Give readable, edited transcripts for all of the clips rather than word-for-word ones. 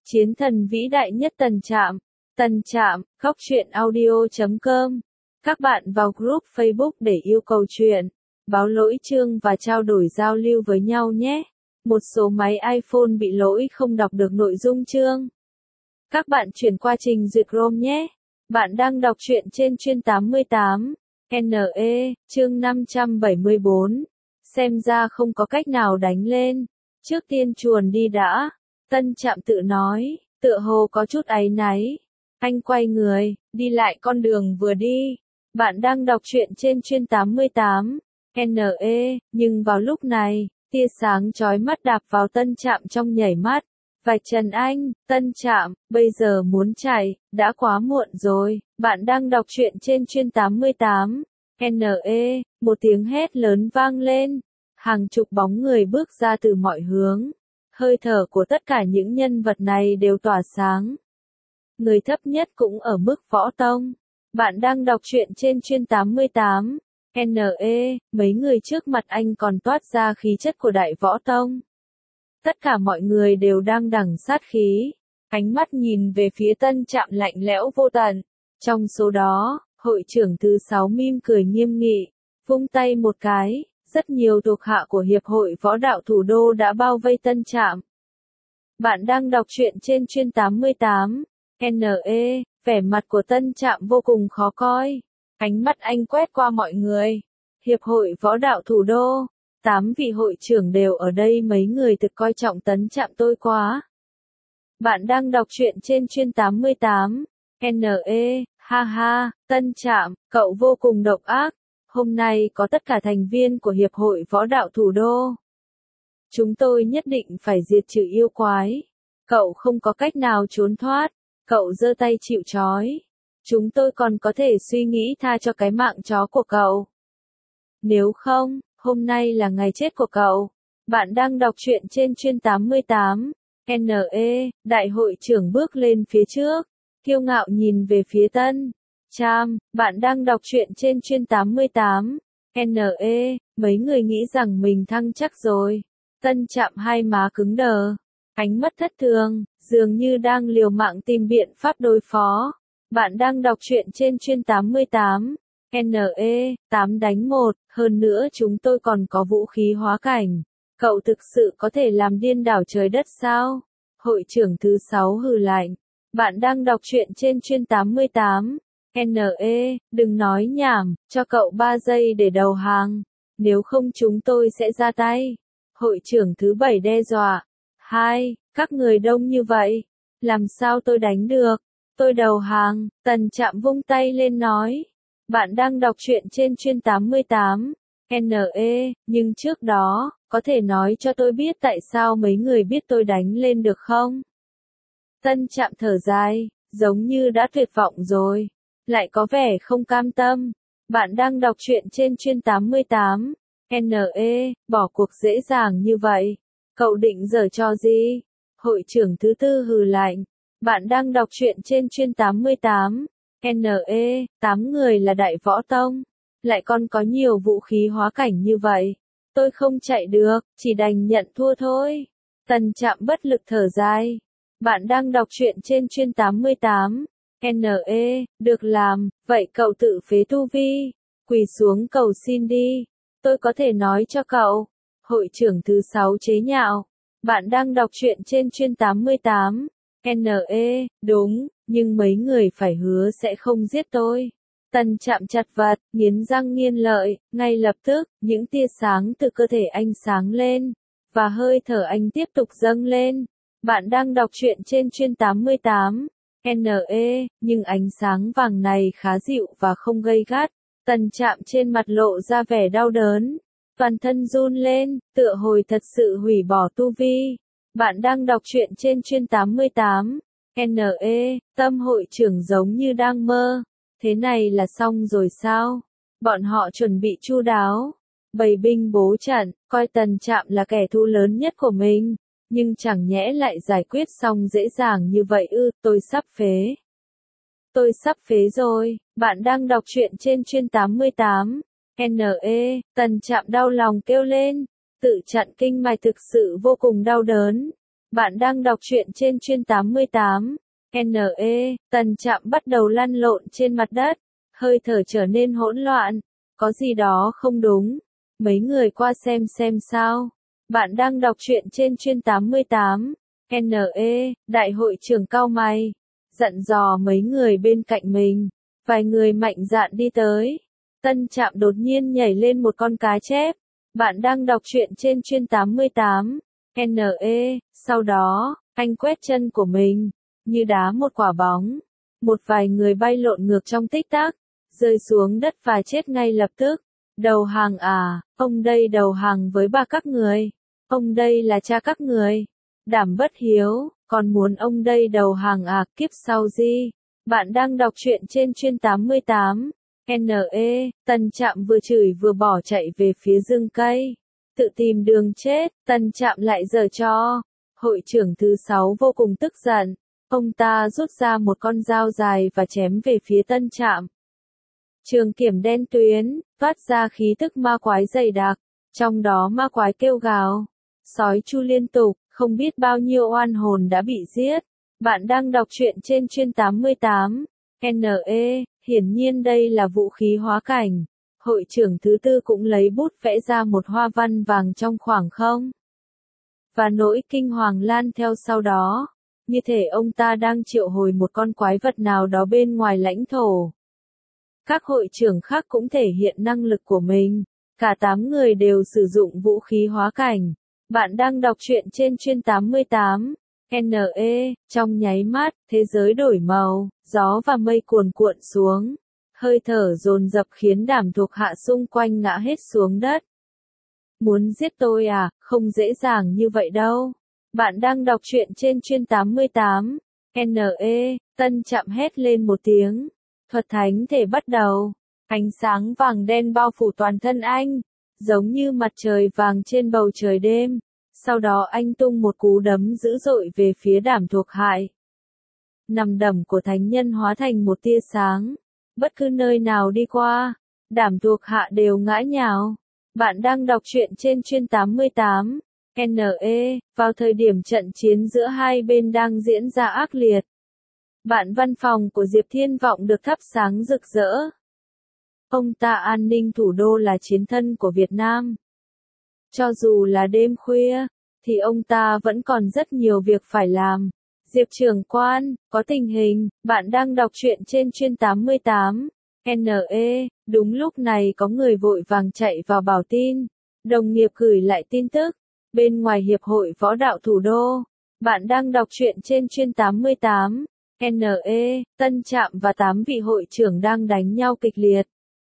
Chiến thần vĩ đại nhất Tần Trạm, khóc chuyện audio.com. Các bạn vào group Facebook để yêu cầu chuyện, báo lỗi chương và trao đổi giao lưu với nhau nhé. Một số máy iPhone bị lỗi không đọc được nội dung chương. Các bạn chuyển qua trình duyệt Chrome nhé. Bạn đang đọc truyện trên chuyên 88, NE, chương 574. Xem ra không có cách nào đánh lên. Trước tiên chuồn đi đã. Tân Trạm tự nói, tựa hồ có chút áy náy. Anh quay người, đi lại con đường vừa đi. Bạn đang đọc truyện trên chuyên 88, NE, nhưng vào lúc này, tia sáng chói mắt đạp vào Tân Trạm trong nhảy mắt. Vạch trần anh, Tân Trạm, bây giờ muốn chạy, đã quá muộn rồi. Bạn đang đọc truyện trên chuyên 88, NE, một tiếng hét lớn vang lên. Hàng chục bóng người bước ra từ mọi hướng. Hơi thở của tất cả những nhân vật này đều tỏa sáng. Người thấp nhất cũng ở mức võ tông. Bạn đang đọc truyện trên chuyên 88, NE, mấy người trước mặt anh còn toát ra khí chất của đại võ tông. Tất cả mọi người đều đang đằng sát khí. Ánh mắt nhìn về phía Tân Trạm lạnh lẽo vô tận. Trong số đó, hội trưởng thứ 6 mỉm cười nghiêm nghị, vung tay một cái. Rất nhiều thuộc hạ của Hiệp hội Võ đạo Thủ đô đã bao vây Tân Trạm. Bạn đang đọc truyện trên chuyên 88, NE, vẻ mặt của Tân Trạm vô cùng khó coi. Ánh mắt anh quét qua mọi người. Hiệp hội Võ đạo Thủ đô, 8 vị hội trưởng đều ở đây, mấy người thực coi trọng Tân Trạm tôi quá. Bạn đang đọc truyện trên chuyên 88, NE, ha ha, Tân Trạm, cậu vô cùng độc ác. Hôm nay có tất cả thành viên của Hiệp hội Võ đạo Thủ đô. Chúng tôi nhất định phải diệt trừ yêu quái. Cậu không có cách nào trốn thoát. Cậu giơ tay chịu trói. Chúng tôi còn có thể suy nghĩ tha cho cái mạng chó của cậu. Nếu không, hôm nay là ngày chết của cậu. Bạn đang đọc truyện trên chuyên 88, NE, đại hội trưởng bước lên phía trước, kiêu ngạo nhìn về phía Tân Trạm. Bạn đang đọc truyện trên chuyên 88, NE, mấy người nghĩ rằng mình thăng chắc rồi. Tân Trạm hai má cứng đờ, ánh mắt thất thường, dường như đang liều mạng tìm biện pháp đối phó. Bạn đang đọc truyện trên chuyên 88, NE, 8 đánh 1, hơn nữa chúng tôi còn có vũ khí hóa cảnh. Cậu thực sự có thể làm điên đảo trời đất sao? Hội trưởng thứ 6 hừ lạnh. Bạn đang đọc truyện trên chuyên 88, NE, đừng nói nhảm, cho cậu 3 giây để đầu hàng. Nếu không chúng tôi sẽ ra tay. Hội trưởng thứ 7 đe dọa. Các người đông như vậy. Làm sao tôi đánh được? Tôi đầu hàng. Tân Trạm vung tay lên nói. Bạn đang đọc truyện trên chuyên 88, NE, nhưng trước đó, có thể nói cho tôi biết tại sao mấy người biết tôi đánh lên được không? Tân Trạm thở dài, giống như đã tuyệt vọng rồi. Lại có vẻ không cam tâm. Bạn đang đọc truyện trên chuyên 88, NE, bỏ cuộc dễ dàng như vậy. Cậu định giở trò gì? Hội trưởng thứ 4 hừ lạnh. Bạn đang đọc truyện trên chuyên 88, NE, 8 người là đại võ tông. Lại còn có nhiều vũ khí hóa cảnh như vậy. Tôi không chạy được, chỉ đành nhận thua thôi. Tân Trạm bất lực thở dài. Bạn đang đọc truyện trên chuyên 88, NE, được làm, vậy cậu tự phế tu vi, quỳ xuống cầu xin đi, tôi có thể nói cho cậu. Hội trưởng thứ 6 chế nhạo. Bạn đang đọc truyện trên chuyên 88, NE, đúng, nhưng mấy người phải hứa sẽ không giết tôi. Tân Trạm chặt vật, nghiến răng nghiến lợi, ngay lập tức, những tia sáng từ cơ thể anh sáng lên, và hơi thở anh tiếp tục dâng lên. Bạn đang đọc truyện trên chuyên 88, NE, nhưng ánh sáng vàng này khá dịu và không gây gắt. Tân Trạm trên mặt lộ ra vẻ đau đớn. Toàn thân run lên, tựa hồi thật sự hủy bỏ tu vi. Bạn đang đọc truyện trên chuyên 88, NE, tâm hội trưởng giống như đang mơ. Thế này là xong rồi sao? Bọn họ chuẩn bị chu đáo. Bày binh bố trận, coi Tân Trạm là kẻ thù lớn nhất của mình. Nhưng chẳng nhẽ lại giải quyết xong dễ dàng như vậy ư? Tôi sắp phế. Tôi sắp phế rồi. Bạn đang đọc truyện trên chuyên 88, NE, Tân Trạm đau lòng kêu lên. Tự chặn kinh mạch thực sự vô cùng đau đớn. Bạn đang đọc truyện trên chuyên 88. NE, Tần Trạm bắt đầu lăn lộn trên mặt đất, hơi thở trở nên hỗn loạn, có gì đó không đúng. Mấy người qua xem sao. Bạn đang đọc truyện trên chuyên 88. NE, đại hội trưởng cau mày, dặn dò mấy người bên cạnh mình. Vài người mạnh dạn đi tới. Tân Trạm đột nhiên nhảy lên một con cá chép. Bạn đang đọc truyện trên chuyên 88. NE, sau đó, anh quét chân của mình, như đá một quả bóng. Một vài người bay lộn ngược trong tích tắc, rơi xuống đất và chết ngay lập tức. Đầu hàng à, ông đây đầu hàng với ba các người. Ông đây là cha các người. Đảm bất hiếu, còn muốn ông đây đầu hàng à, kiếp sau gì? Bạn đang đọc truyện trên chuyên 88. NE, Tần Trạm vừa chửi vừa bỏ chạy về phía rừng cây. Tự tìm đường chết, Tần Trạm lại giở trò. Hội trưởng thứ 6 vô cùng tức giận. Ông ta rút ra một con dao dài và chém về phía Tân Trạm. Trường kiểm đen tuyến, phát ra khí tức ma quái dày đặc. Trong đó ma quái kêu gào. Sói chu liên tục, không biết bao nhiêu oan hồn đã bị giết. Bạn đang đọc truyện trên chuyên 88. NE, hiển nhiên đây là vũ khí hóa cảnh. Hội trưởng thứ 4 cũng lấy bút vẽ ra một hoa văn vàng trong khoảng không. Và nỗi kinh hoàng lan theo sau đó. Như thể ông ta đang triệu hồi một con quái vật nào đó bên ngoài lãnh thổ. Các hội trưởng khác cũng thể hiện năng lực của mình. Cả 8 người đều sử dụng vũ khí hóa cảnh. Bạn đang đọc truyện trên chuyên 88. NE, trong nháy mắt, thế giới đổi màu, gió và mây cuồn cuộn xuống. Hơi thở dồn dập khiến đám thuộc hạ xung quanh ngã hết xuống đất. Muốn giết tôi à, không dễ dàng như vậy đâu. Bạn đang đọc truyện trên chuyên 88. NE, Tân Trạm hét lên một tiếng. Thuật thánh thể bắt đầu. Ánh sáng vàng đen bao phủ toàn thân anh, giống như mặt trời vàng trên bầu trời đêm. Sau đó anh tung một cú đấm dữ dội về phía đám thuộc hại. Nằm đấm của thánh nhân hóa thành một tia sáng. Bất cứ nơi nào đi qua, đám thuộc hạ đều ngã nhào. Bạn đang đọc truyện trên chuyên 88. NE, vào thời điểm trận chiến giữa hai bên đang diễn ra ác liệt. Bạn văn phòng của Diệp Thiên Vọng được thắp sáng rực rỡ. Ông ta an ninh thủ đô là chiến thân của Việt Nam. Cho dù là đêm khuya, thì ông ta vẫn còn rất nhiều việc phải làm. Diệp trưởng quan, có tình hình, bạn đang đọc truyện trên chuyên 88. NE, đúng lúc này có người vội vàng chạy vào bảo tin. Đồng nghiệp gửi lại tin tức. Bên ngoài Hiệp hội Võ đạo Thủ đô. Bạn đang đọc truyện trên chuyên 88. NE, Tân Trạm và 8 vị hội trưởng đang đánh nhau kịch liệt.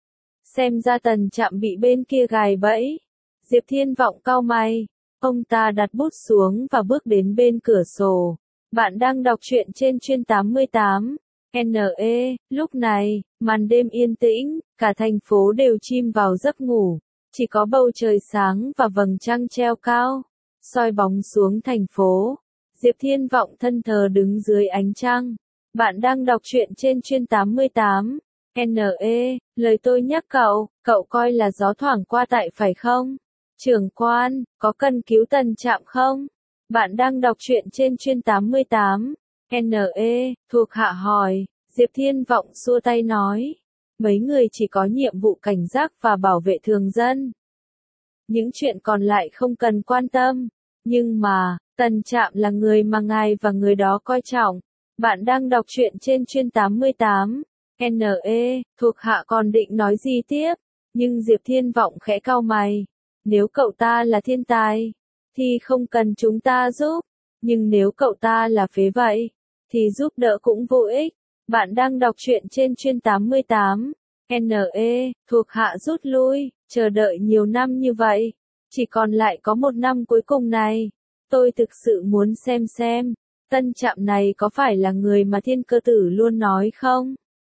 Xem ra Tần Trạm bị bên kia gài bẫy. Diệp Thiên Vọng cau mày. Ông ta đặt bút xuống và bước đến bên cửa sổ. Bạn đang đọc truyện trên chuyên 88. NE, lúc này, màn đêm yên tĩnh, cả thành phố đều chìm vào giấc ngủ. Chỉ có bầu trời sáng và vầng trăng treo cao, soi bóng xuống thành phố. Diệp Thiên Vọng thân thờ đứng dưới ánh trăng. Bạn đang đọc truyện trên chuyên 88. NE, lời tôi nhắc cậu coi là gió thoảng qua tại phải không? Trưởng quan, có cần cứu Tần Trạm không? Bạn đang đọc truyện trên chuyên 88. NE, thuộc hạ hỏi. Diệp Thiên Vọng xua tay nói. Mấy người chỉ có nhiệm vụ cảnh giác và bảo vệ thường dân. Những chuyện còn lại không cần quan tâm. Nhưng mà, Tần Trạm là người mà ngài và người đó coi trọng. Bạn đang đọc truyện trên chuyên 88. NE, thuộc hạ còn định nói gì tiếp, nhưng Diệp Thiên Vọng khẽ cau mày. Nếu cậu ta là thiên tài, thì không cần chúng ta giúp. Nhưng nếu cậu ta là phế vậy, thì giúp đỡ cũng vô ích. Bạn đang đọc truyện trên chuyên 88. NE, thuộc hạ rút lui, chờ đợi nhiều năm như vậy. Chỉ còn lại có một năm cuối cùng này. Tôi thực sự muốn xem, Tân Trạm này có phải là người mà Thiên Cơ Tử luôn nói không?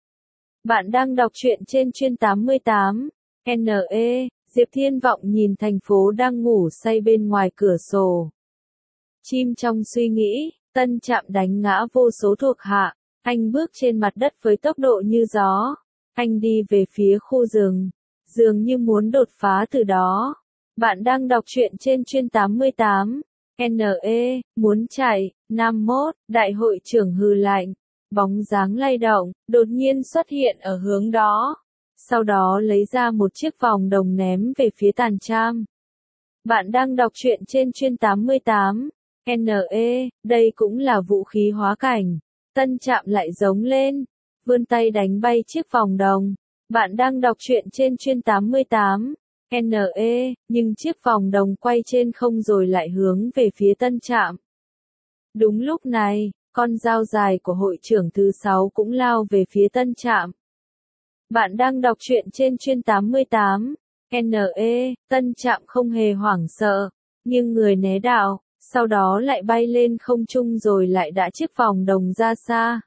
Bạn đang đọc truyện trên chuyên 88. NE, Diệp Thiên Vọng nhìn thành phố đang ngủ say bên ngoài cửa sổ. Chim trong suy nghĩ, Tân Trạm đánh ngã vô số thuộc hạ. Anh bước trên mặt đất với tốc độ như gió. Anh đi về phía khu rừng, dường như muốn đột phá từ đó. Bạn đang đọc truyện trên chuyên 88. NE, muốn chạy, 51, đại hội trưởng hừ lạnh. Bóng dáng lay động, đột nhiên xuất hiện ở hướng đó. Sau đó lấy ra một chiếc vòng đồng ném về phía Tàn Trạm. Bạn đang đọc truyện trên chuyên 88. NE, đây cũng là vũ khí hóa cảnh. Tân Trạm lại giống lên, vươn tay đánh bay chiếc vòng đồng. Bạn đang đọc truyện trên chuyên 88. NE, nhưng chiếc vòng đồng quay trên không rồi lại hướng về phía Tân Trạm. Đúng lúc này, con dao dài của hội trưởng thứ 6 cũng lao về phía Tân Trạm. Bạn đang đọc truyện trên chuyên 88. NE, Tân Trạm không hề hoảng sợ, nhưng người né đạo, sau đó lại bay lên không trung rồi lại đã chiếc vòng đồng ra xa.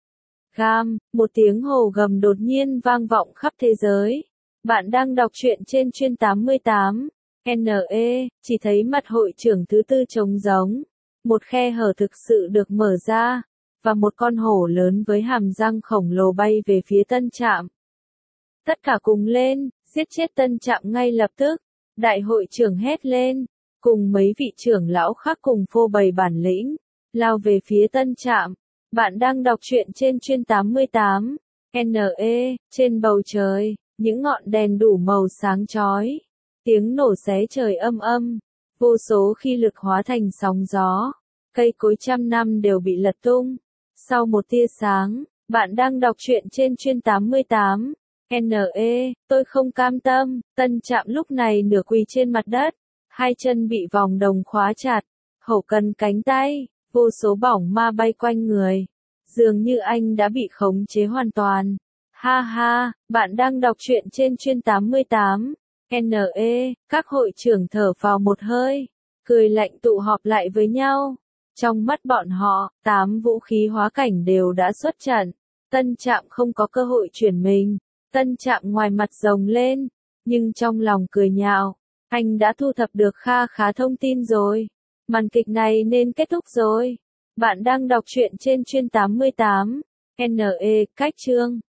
Gam, một tiếng hổ gầm đột nhiên vang vọng khắp thế giới. Bạn đang đọc truyện trên chuyên 88. NE, chỉ thấy mặt hội trưởng thứ 4 trống rỗng. Một khe hở thực sự được mở ra, và một con hổ lớn với hàm răng khổng lồ bay về phía Tân Trạm. Tất cả cùng lên, giết chết Tân Trạm ngay lập tức. Đại hội trưởng hét lên, cùng mấy vị trưởng lão khác cùng phô bày bản lĩnh, lao về phía Tân Trạm. Bạn đang đọc truyện trên chuyên 88. NE, trên bầu trời, những ngọn đèn đủ màu sáng chói. Tiếng nổ xé trời âm âm. Vô số khí lực hóa thành sóng gió. Cây cối trăm năm đều bị lật tung. Sau một tia sáng, bạn đang đọc truyện trên chuyên 88. NE, tôi không cam tâm. Tân Trạm lúc này nửa quỳ trên mặt đất. Hai chân bị vòng đồng khóa chặt. Hổ cần cánh tay. Vô số bỏng ma bay quanh người. Dường như anh đã bị khống chế hoàn toàn. Ha ha, bạn đang đọc truyện trên chuyên 88. NE, các hội trưởng thở vào một hơi, cười lạnh tụ họp lại với nhau. Trong mắt bọn họ, 8 vũ khí hóa cảnh đều đã xuất trận. Tân Trạm không có cơ hội chuyển mình. Tân Trạm ngoài mặt rồng lên, nhưng trong lòng cười nhạo. Anh đã thu thập được kha khá thông tin rồi. Màn kịch này nên kết thúc rồi. Bạn đang đọc truyện trên chuyên 88. NE, cách chương.